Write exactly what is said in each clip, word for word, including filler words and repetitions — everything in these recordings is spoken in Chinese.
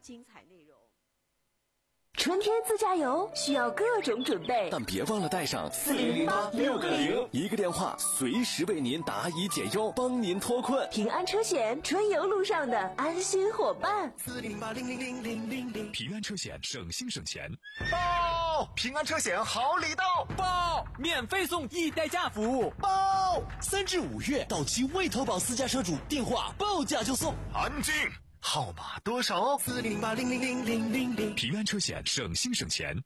精彩内容。 春天自驾游需要各种准备， 但别忘了带上四零零八六个零，一个电话随时为您答疑解忧，帮您脱困。 平安车险，春游路上的安心伙伴。 四零八零零零零零零， 平安车险，省心省钱。 报平安车险好礼到！ 报免费送一代驾服务！ 报三至五月到期未投保私家车主电话报价就送。 安静。号码多少？ 四零八零零零零零零。 平安车险，省心省钱。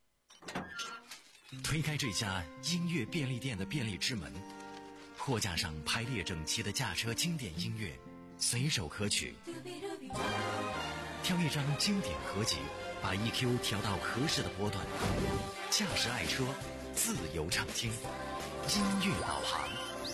推开这家音乐便利店的便利之门，货架上排列整齐的驾车经典音乐，随手可取。挑一张经典合集，把 E Q 调到合适的波段，驾驶爱车，自由畅听，音乐导航。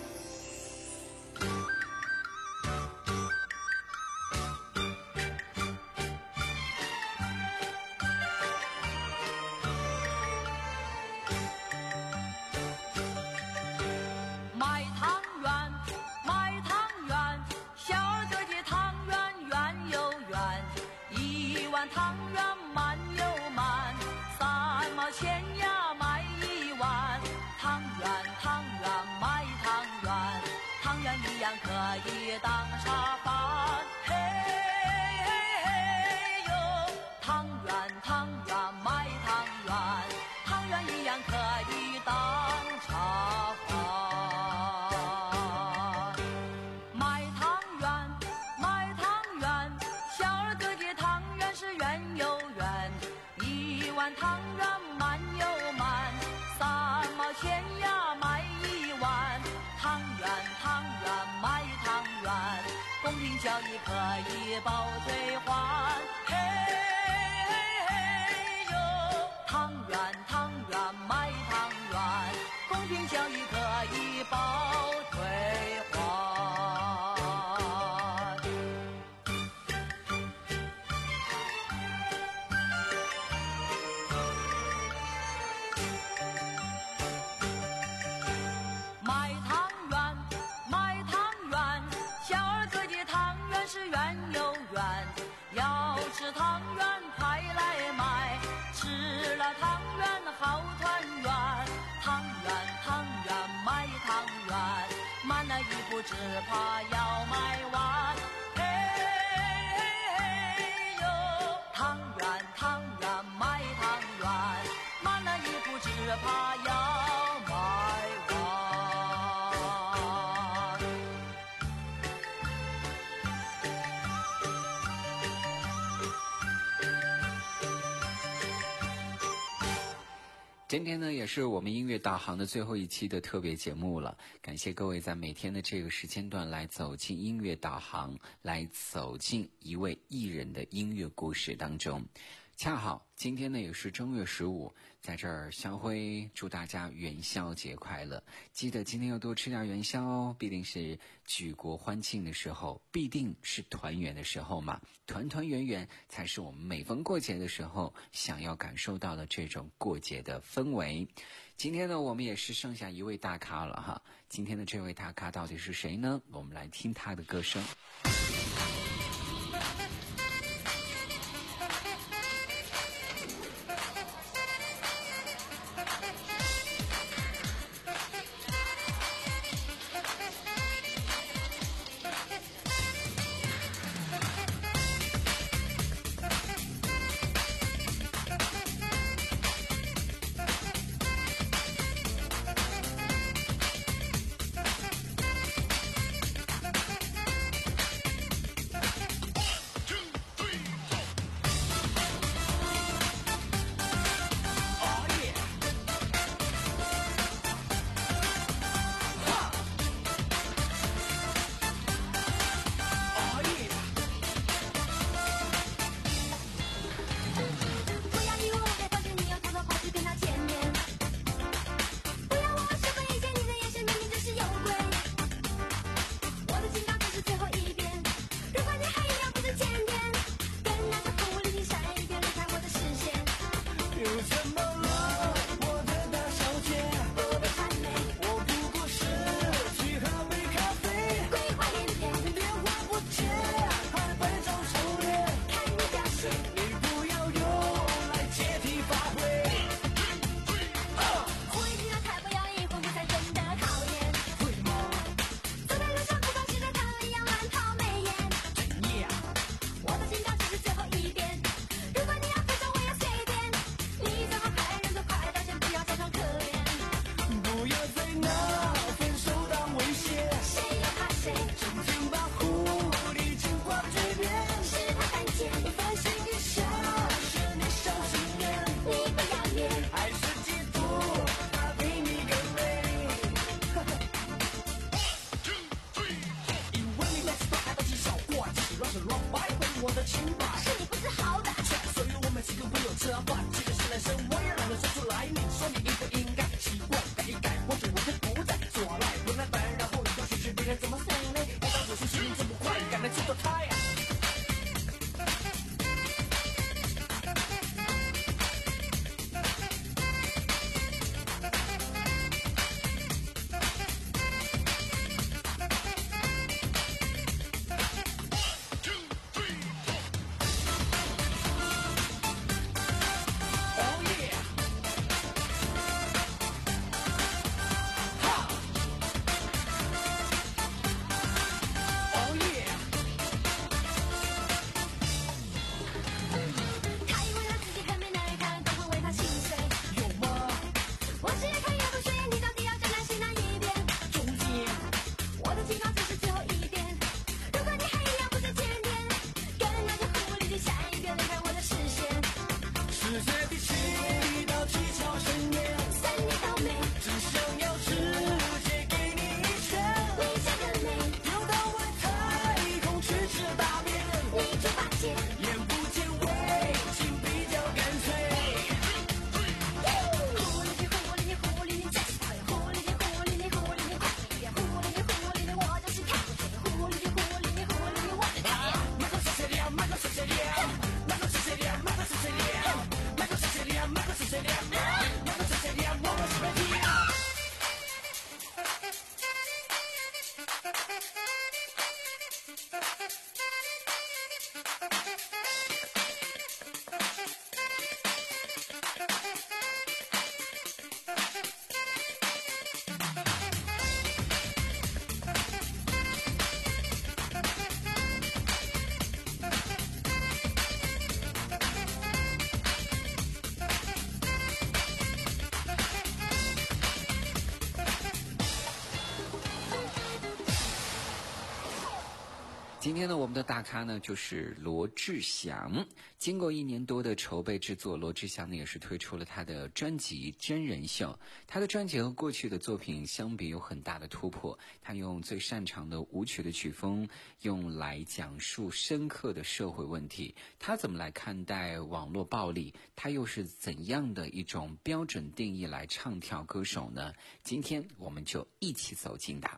汤圆慢又慢，三毛钱呀买一碗。汤圆汤圆买汤圆，汤圆一样可以当茶饭。嘿嘿嘿哟，汤圆汤圆买汤圆，汤圆一样可以当茶饭。买汤圆买汤圆，小儿哥的汤圆是圆又圆，一碗汤圆慢又慢，三毛钱呀买一碗。汤圆汤圆买汤圆，公平交易可以保兑换。嘿嘿嘿哟，汤圆汤圆买汤圆，公平交易可以保兑换。买汤圆买汤圆，小儿哥的汤圆是圆又圆，要吃汤圆快来买，吃了汤圆好团圆。汤圆汤圆买汤圆，慢了一步只怕要买完。嘿嘿嘿哟，汤圆汤圆买汤圆，慢了一步只怕要买完。 今天呢也是我们音乐导航的最后一期的特别节目了，感谢各位在每天的这个时间段来走进音乐导航，来走进一位艺人的音乐故事当中。恰好今天呢也是正月十五，在这儿香辉祝大家元宵节快乐，记得今天要多吃点元宵哦，必定是举国欢庆的时候，必定是团圆的时候嘛，团团圆圆才是我们每逢过节的时候想要感受到的这种过节的氛围。今天呢我们也是剩下一位大咖了哈，今天的这位大咖到底是谁呢？我们来听他的歌声。 想离开我的视线。 世界第七道技巧深渊， 三你倒霉， 只想要直接给你一拳， 回家的累， 游到外太空去吃大便， 你就发现。 眼不见为净比较干脆。 狐狸精，狐狸精，狐狸精真是讨厌。狐狸精，狐狸精，狐狸精快一点。狐狸精，狐狸精，我就是看不见。狐狸精，狐狸精，狐狸精我最讨厌。 马克是谁的？马克是谁的？马克是谁的？马克是谁的？马克是谁的？马克是谁的？马克是谁的？我们是本地。 今天呢，我们的大咖呢就是罗志祥。经过一年多的筹备制作，罗志祥呢也是推出了他的专辑《真人秀》。他的专辑和过去的作品相比有很大的突破，他用最擅长的舞曲的曲风，用来讲述深刻的社会问题。他怎么来看待网络暴力？他又是怎样的一种标准定义来唱跳歌手呢？今天我们就一起走进他。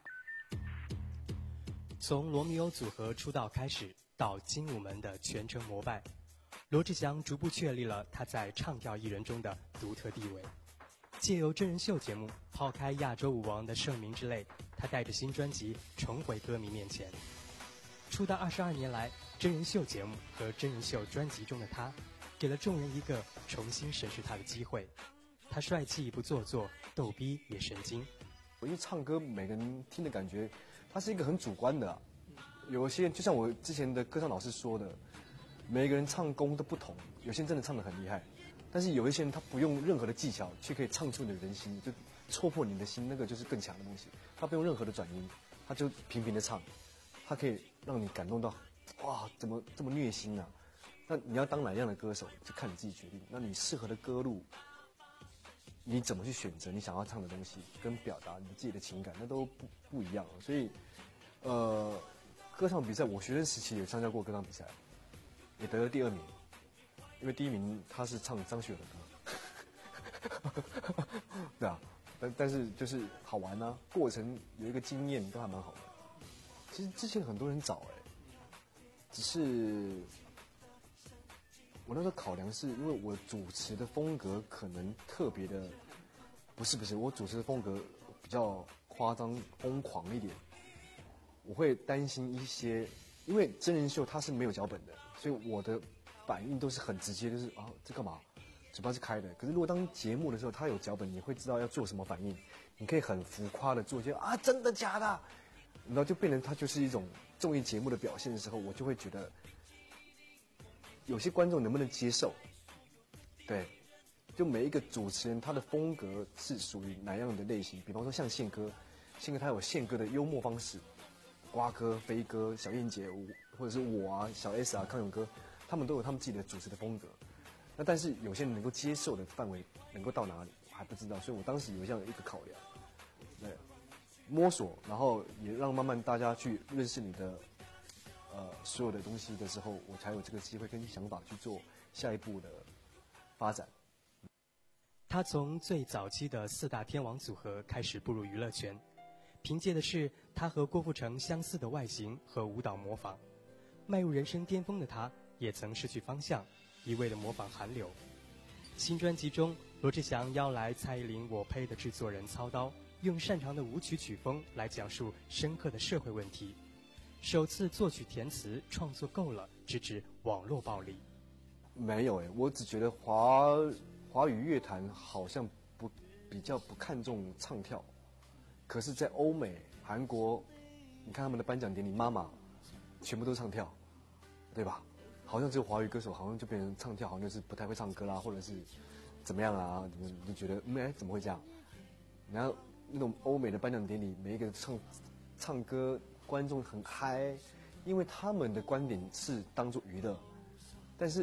从罗密欧组合出道开始，到精武门的全程膜拜，罗志祥逐步确立了他在唱跳艺人中的独特地位。借由真人秀节目抛开亚洲舞王的盛名之类，他带着新专辑重回歌迷面前。出道二十二年来，真人秀节目和真人秀专辑中的他，给了众人一个重新审视他的机会。他帅气不做作，逗逼也神经。 我一唱歌，每个人听的感觉，它是一个很主观的、啊。有些就像我之前的歌唱老师说的，每个人唱功都不同，有些人真的唱得很厉害，但是有一些人他不用任何的技巧，却可以唱出你的人心，就戳破你的心，那个就是更强的东西。他不用任何的转音，他就平平的唱，他可以让你感动到，哇，怎么这么虐心啊？那你要当哪样的歌手，就看你自己决定。那你适合的歌路，你怎么去选择你想要唱的东西，跟表达你自己的情感，那都不不一样。所以，呃，歌唱比赛，我学生时期也参加过歌唱比赛，也得了第二名。因为第一名他是唱张学友的歌，对啊，但但是就是好玩啊，过程有一个经验都还蛮好的。其实之前很多人找哎、欸，只是我那时候考量是因为我主持的风格可能特别的，不是不是，我主持的风格比较夸张疯狂一点，我会担心一些，因为真人秀它是没有脚本的，所以我的反应都是很直接，就是啊这干嘛，嘴巴是开的。可是如果当节目的时候，它有脚本，你会知道要做什么反应，你可以很浮夸的做一些啊真的假的，然后就变成它就是一种综艺节目的表现的时候，我就会觉得有些观众能不能接受？对，就每一个主持人他的风格是属于哪样的类型？比方说像宪哥，宪哥他有宪哥的幽默方式，瓜哥、飞哥、小燕姐，或者是我啊、小 S 啊、康永哥，他们都有他们自己的主持的风格。那但是有些人能够接受的范围能够到哪里，我还不知道，所以我当时有这样的一个考量，对，摸索，然后也让慢慢大家去认识你的。呃，所有的东西的时候，我才有这个机会跟想法去做下一步的发展。 他从最早期的四大天王组合开始步入娱乐圈，凭借的是他和郭富城相似的外形和舞蹈模仿。迈入人生巅峰的他，也曾失去方向，一味的模仿韩流。新专辑中，罗志祥邀来蔡依林我呸的制作人操刀，用擅长的舞曲曲风来讲述深刻的社会问题。首次作曲填词创作够了，直指网络暴力。 没有哎、欸，我只觉得华华语乐坛好像不比较不看重唱跳，可是，在欧美、韩国，你看他们的颁奖典礼，妈妈全部都唱跳，对吧？好像只有华语歌手好像就变成唱跳，好像就是不太会唱歌啦，或者是怎么样啊？你就觉得嗯，哎，怎么会这样？然后那种欧美的颁奖典礼，每一个唱唱歌。观众很嗨，因为他们的观点是当做娱乐，但是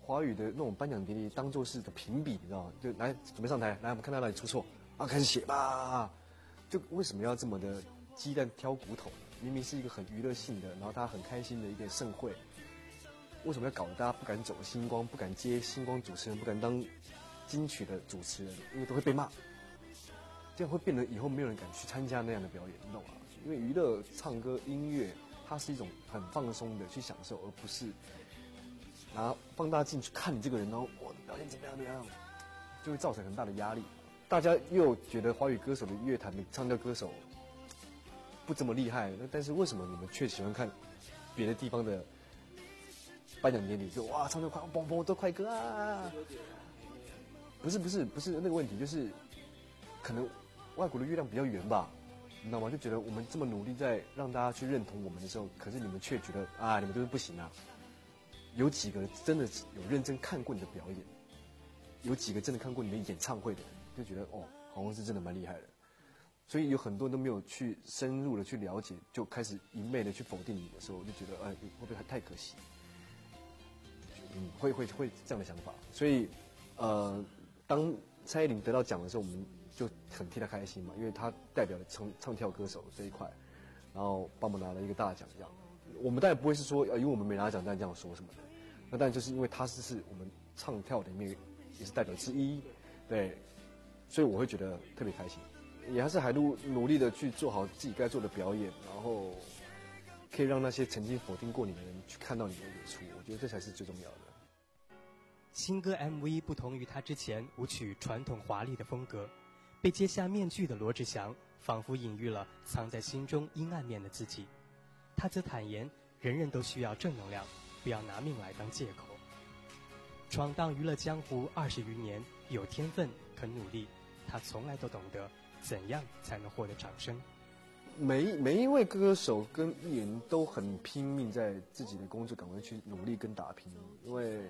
华语的那种颁奖典礼当做是个评比，你知道吗？就来准备上台，来我们看他哪里出错啊，开始写吧。就为什么要这么的鸡蛋挑骨头？明明是一个很娱乐性的，然后大家很开心的一个盛会，为什么要搞得大家不敢走星光，不敢接星光主持人，不敢当金曲的主持人，因为都会被骂。这样会变得以后没有人敢去参加那样的表演，你懂吗？因为娱乐、唱歌、音乐，它是一种很放松的去享受，而不是拿放大镜去看你这个人，然后我的表现怎么样怎么样，就会造成很大的压力。大家又觉得华语歌手的乐坛的唱跳歌手不怎么厉害，那但是为什么你们却喜欢看别的地方的颁奖典礼？就哇，唱跳快，嘣嘣都快歌啊！不是不是不是那个问题，就是可能外国的月亮比较圆吧，你知道吗？就觉得我们这么努力在让大家去认同我们的时候，可是你们却觉得啊，你们都是不行啊。有几个真的有认真看过你的表演？有几个真的看过你的演唱会的人？就觉得哦，好像是真的蛮厉害的。所以有很多人都没有去深入的去了解，就开始一昧的去否定你的时候，我就觉得哎，会不会太可惜？嗯，会会会这样的想法。所以呃，当蔡依林得到奖的时候，我们就很替她开心嘛，因为她代表了唱唱跳歌手这一块，然后帮我们拿了一个大奖这样。我们当然不会是说，呃，因为我们没拿奖，当然这样说什么的。那当然就是因为她是是我们唱跳里面也是代表之一，对，所以我会觉得特别开心，也还是还努努力的去做好自己该做的表演，然后可以让那些曾经否定过你的人去看到你的演出，我觉得这才是最重要的。 新歌 M V 不同于他之前舞曲传统华丽的风格，被揭下面具的罗志祥仿佛隐喻了藏在心中阴暗面的自己。他则坦言，人人都需要正能量，不要拿命来当借口。闯荡娱乐江湖二十余年，有天分，肯努力，他从来都懂得怎样才能获得掌声。 每每一位歌手跟艺人都很拼命在自己的工作岗位去努力跟打拼，因为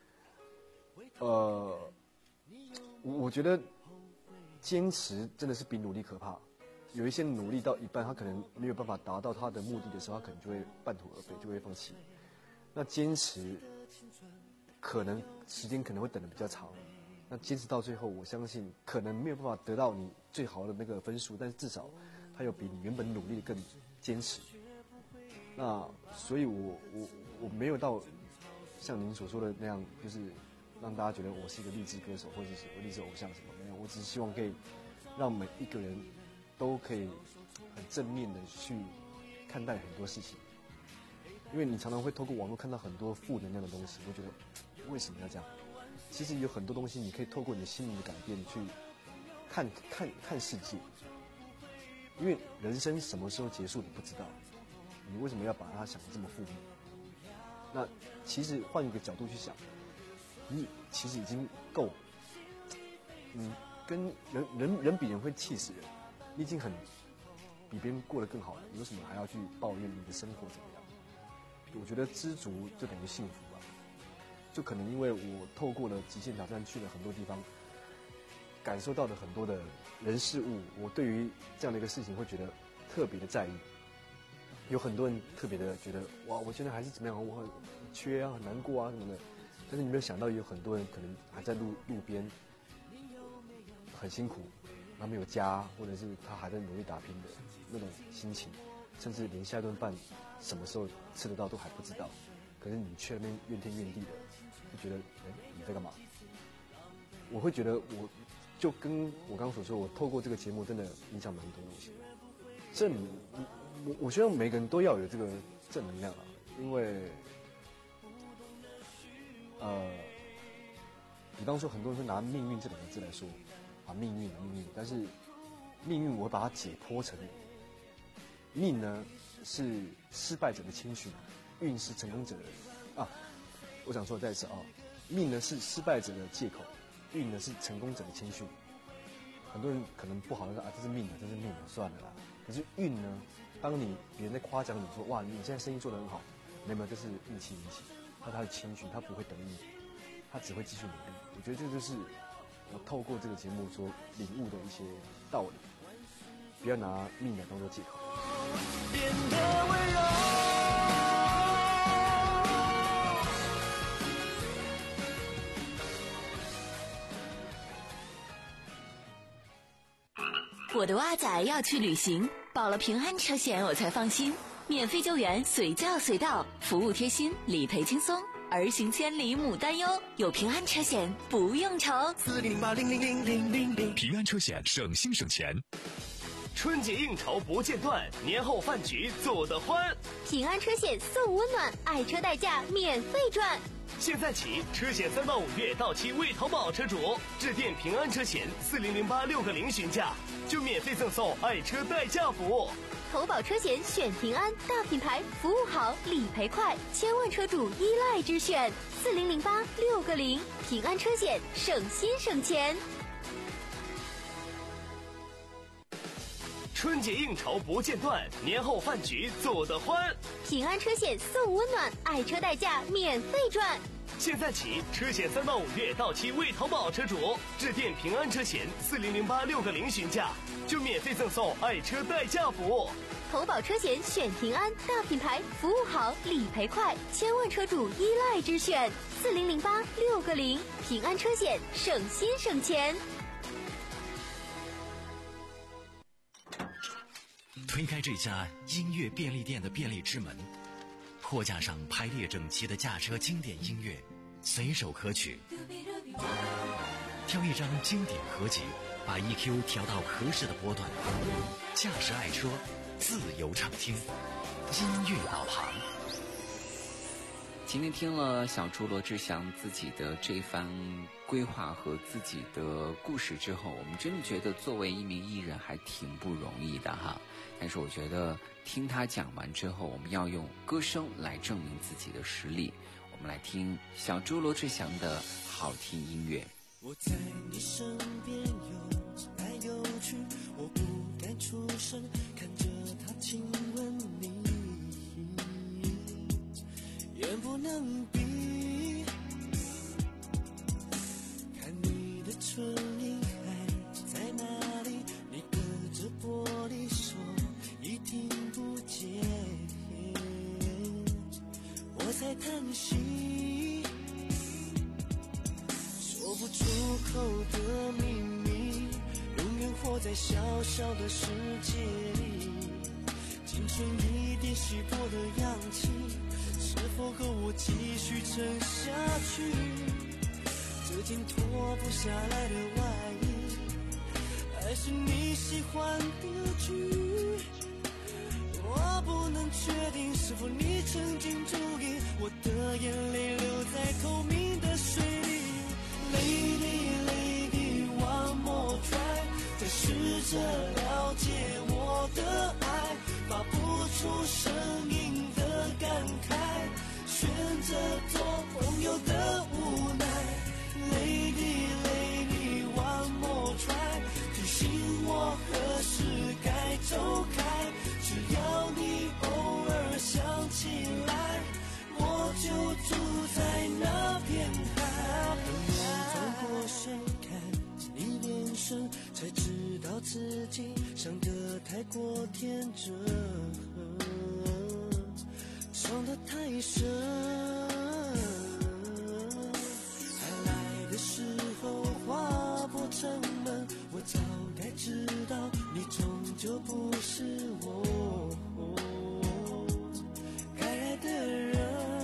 呃，我我觉得坚持真的是比努力可怕。有一些努力到一半，他可能没有办法达到他的目的的时候，他可能就会半途而废，就会放弃。那坚持可能时间可能会等得比较长，那坚持到最后，我相信可能没有办法得到你最好的那个分数，但是至少他有比你原本努力的更坚持。那所以我我我没有到像您所说的那样，就是让大家觉得我是一个励志歌手或者是我励志偶像什么没有，我只是希望可以让每一个人都可以很正面的去看待很多事情。因为你常常会透过网络看到很多负能量的东西，我觉得为什么要这样？其实有很多东西你可以透过你的心灵的改变去看看看世界。因为人生什么时候结束你不知道，你为什么要把它想得这么负面？那其实换一个角度去想，你其实已经够，嗯，跟人人人比人会气死人，你已经很比别人过得更好了，你为什么还要去抱怨你的生活怎么样？我觉得知足就等于幸福吧。就可能因为我透过了极限挑战去了很多地方，感受到了很多的人事物，我对于这样的一个事情会觉得特别的在意。有很多人特别的觉得哇，我现在还是怎么样，我很缺啊，很难过啊什么的。但是你没有想到，有很多人可能还在路路边很辛苦，他没有家，或者是他还在努力打拼的那种心情，甚至连下顿饭什么时候吃得到都还不知道。可是你却那边怨天怨地的，就觉得哎，你在干嘛？我会觉得我就跟我刚刚所说，我透过这个节目真的影响蛮多东西的。正我我希望每个人都要有这个正能量啊，因为呃，比方说很多人会拿命运这两个字来说啊，命运命运，但是命运我会把它解剖成命呢是失败者的谦逊，运是成功者的啊。我想说再一次啊，命呢是失败者的借口，运呢是成功者的谦逊。很多人可能不好的说啊，这是命啊，这是命啊，算了啦。可是运呢，当你别人在夸奖你说哇，你现在生意做得很好，没有，这是运气运气，他他的谦逊，他不会等你，他只会继续努力。我觉得这就是我透过这个节目所领悟的一些道理，不要拿命来当做借口。变得温柔， 我的蛙仔要去旅行，保了平安车险我才放心，免费救援随叫随到，服务贴心，理赔轻松，儿行千里母担忧，有平安车险不用愁。 四零零八零零零零零零， 平安车险省心省钱。 春节应酬不间断，年后饭局做得欢。 平安车险送温暖，爱车代驾免费赚。 现在起，车险三到五月到期为淘宝车主致电平安车险四零零八六个零询价，就免费赠送爱车代驾服务。 投保车险选平安，大品牌，服务好，理赔快，千万车主依赖之选。四零零八六个零，平安车险省心省钱。 春节应酬不间断，年后饭局做得欢。 平安车险送温暖，爱车代驾免费赚。 现在起，车险三到五月到期为淘宝车主致电平安车险四零零八六个零询价，就免费赠送爱车代驾服务。 投保车险选平安，大品牌，服务好，理赔快，千万车主依赖之选。四零零八六个零，平安车险省心省钱。 推开这家音乐便利店的便利之门，货架上排列整齐的驾车经典音乐，随手可取。挑一张经典合集，把 E Q 调到合适的波段，驾驶爱车，自由畅听，音乐导航。 今天听了小猪罗志祥自己的这番规划和自己的故事之后，我们真的觉得作为一名艺人还挺不容易的哈。但是我觉得听他讲完之后，我们要用歌声来证明自己的实力。我们来听小猪罗志祥的好听音乐。 我在你身边有来有去，我不敢出声，看着他亲吻你，远不能比，看你的唇印还在哪里，你隔着玻璃说已听不见，我在叹息，说不出口的秘密，永远活在小小的世界里，青春一点稀薄的氧气，是否和我继续撑下去？这件脱不下来的外衣，还是你喜欢的剧？我不能确定是否你曾经注意，我的眼泪流在透明的水里。Lady Lady One More Try， 再试着了解我的爱，发不出声音的感慨，选择做朋友的无奈。Lady Lady One More Try， 提醒我何时该走开，只要你偶尔想起来，我就住在那片海。转过身看你眼神，才知道自己想得太过天真，伤得太深。爱来的时候划破城门，我早该知道你终究不是我该爱的人。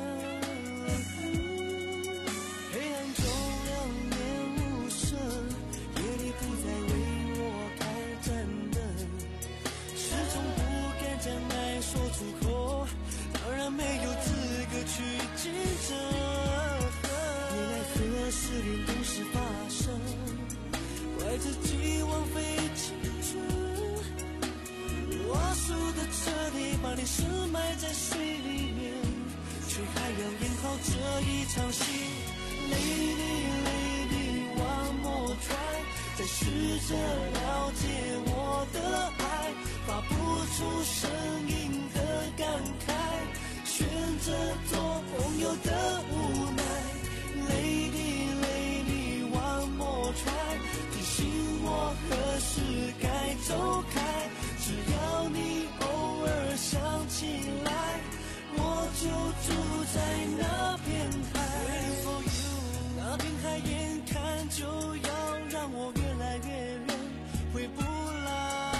黑暗中两眼无神，夜里不再为我开盏灯，始终不敢将爱说出口，当然没有资格去见证。你奈何失恋总是发生，怪自己枉费青春。我输得彻底，把你深埋在水里面，却还要演好这一场戏。Lady Lady One More Try， 再试着了解我的爱，发不出声音的感慨，选择做朋友的无奈。Lady Lady One More Try， 提醒我何时该走开，只要你偶尔想起来，我就住在那片海。Waiting for you， 那片海眼看就要让我越来越远，回不来。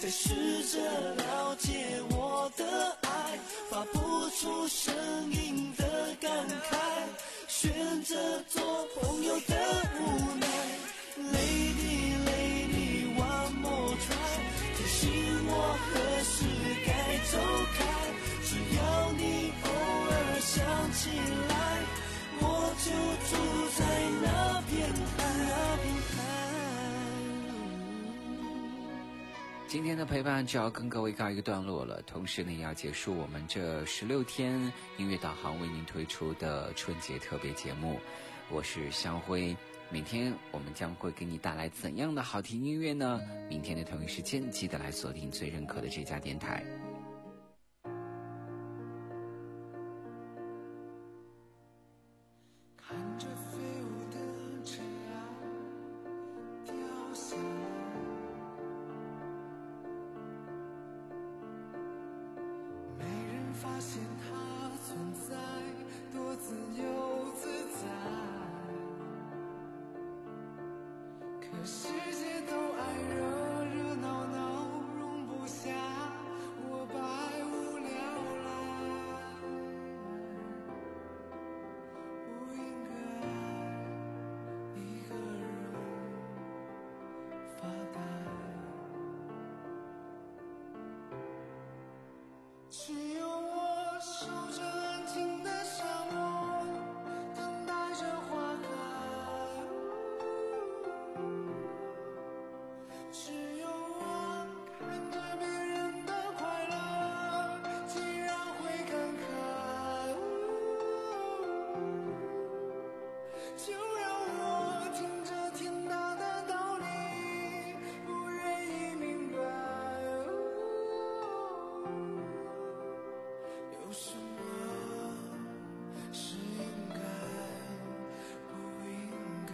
再试着了解我的爱，发不出声音的感慨，选择做朋友的无奈。Lady Lady One more try， 提醒我何时该走开，只要你偶尔想起来，我就住在那片海，那片海。 今天的陪伴就要跟各位告一个段落了，同时呢也要结束我们这十六天音乐导航为您推出的春节特别节目。我是香辉，明天我们将会给你带来怎样的好听音乐呢？明天的同一时间记得来锁定最认可的这家电台。 只有我守着安静的沙漠，等待着花开。只有我看着别人的快乐，竟然会感慨。就让我听着天大的道理，不愿意明白。有什么是应该，不应该？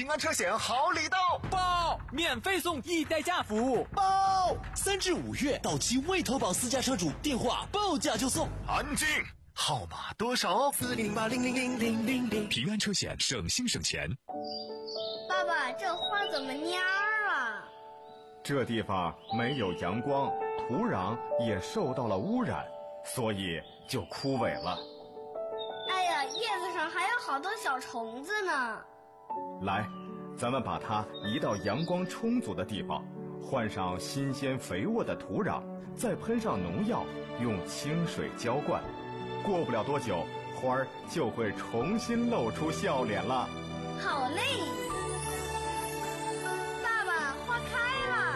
平安车险好礼到， 报免费送一代驾服务， 报三至五月到期未投保私家车主电话报价就送。 安静，号码多少？ 四零八零零零零零零。 平安车险，省心省钱。 爸爸，这花怎么蔫儿了？ 这地方没有阳光，土壤也受到了污染，所以就枯萎了。 哎呀，叶子上还有好多小虫子呢。 来，咱们把它移到阳光充足的地方，换上新鲜肥沃的土壤，再喷上农药，用清水浇灌。过不了多久，花儿就会重新露出笑脸了。 好嘞，爸爸，花开了。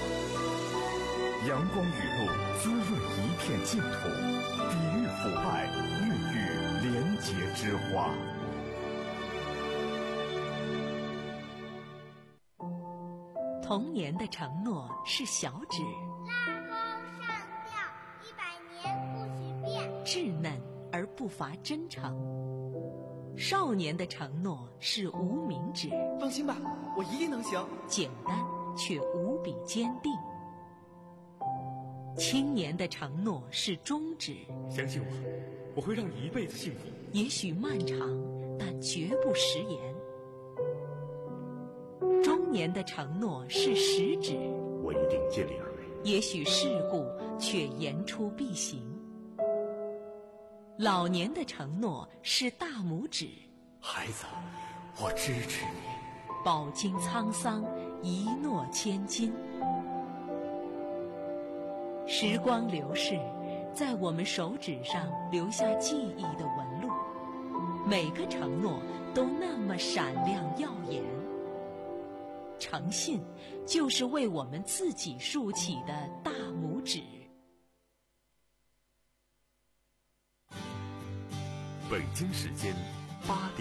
阳光雨露滋润一片净土，抵御腐败，孕育廉洁之花。 童年的承诺是小指， 拉钩上吊，一百年不许变， 稚嫩而不乏真诚。少年的承诺是无名指， 放心吧，我一定能行。 简单却无比坚定。青年的承诺是中指， 相信我，我会让你一辈子幸福。 也许漫长，但绝不食言。中年的承诺是食指， 我一定尽力而为。 也许世故，却言出必行。老年的承诺是大拇指， 孩子，我支持你。 饱经沧桑，一诺千金。时光流逝，在我们手指上留下记忆的纹路，每个承诺都那么闪亮耀眼。诚信就是为我们自己竖起的大拇指。 北京时间八点。